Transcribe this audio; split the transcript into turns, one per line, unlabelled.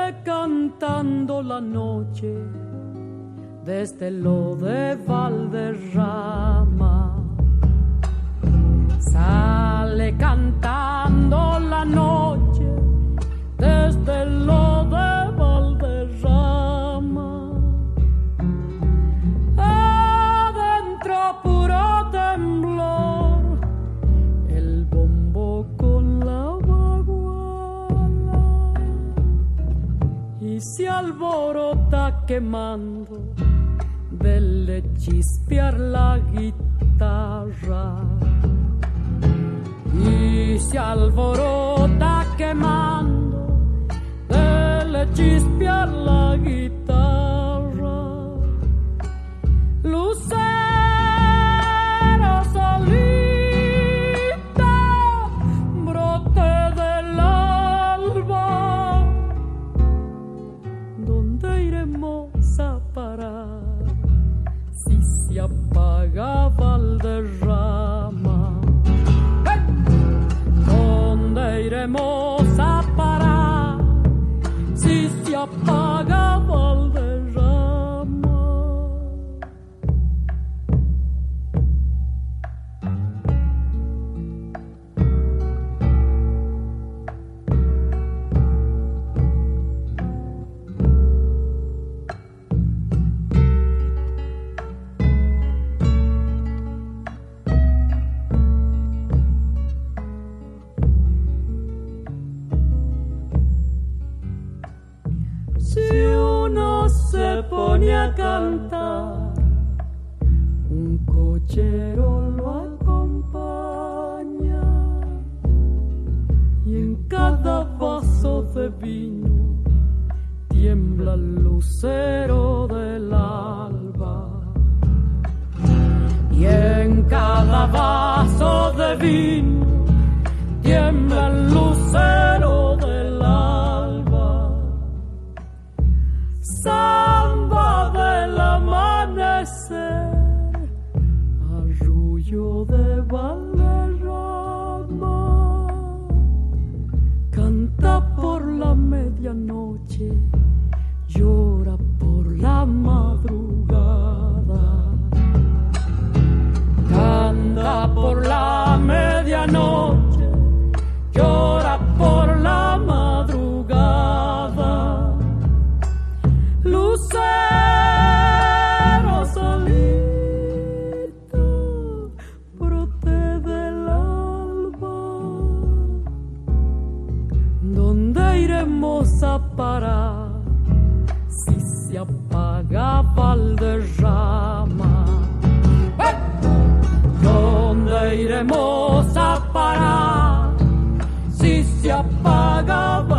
cantando la noche desde lo de Valderrama. Sale cantando la noche desde lo de Valderrama. Adentro puro temblor, el bombo con la baguala, y se alborota quemando del chispear la guitarra. Y se alborota quemando del chispear la guitarra. Lucero solita, brote del alba, ¿dónde iremos a parar si se apaga Valderrama? ¿Dónde iremos a parar si se apaga Valderrama? Se pone a cantar, un cochero lo acompaña, y en cada vaso de vino tiembla el lucero del alba. Y en cada vaso de vino tiembla el lucero del alba. Samba del amanecer, arrullo de Valderrama, canta por la medianoche, llora por la madrugada. Canta por la medianoche, llora por la madrugada. Lucero solita, brote del alba, ¿dónde iremos a parar si se apaga Valderrama? ¿Dónde iremos a parar si se apaga Valderrama?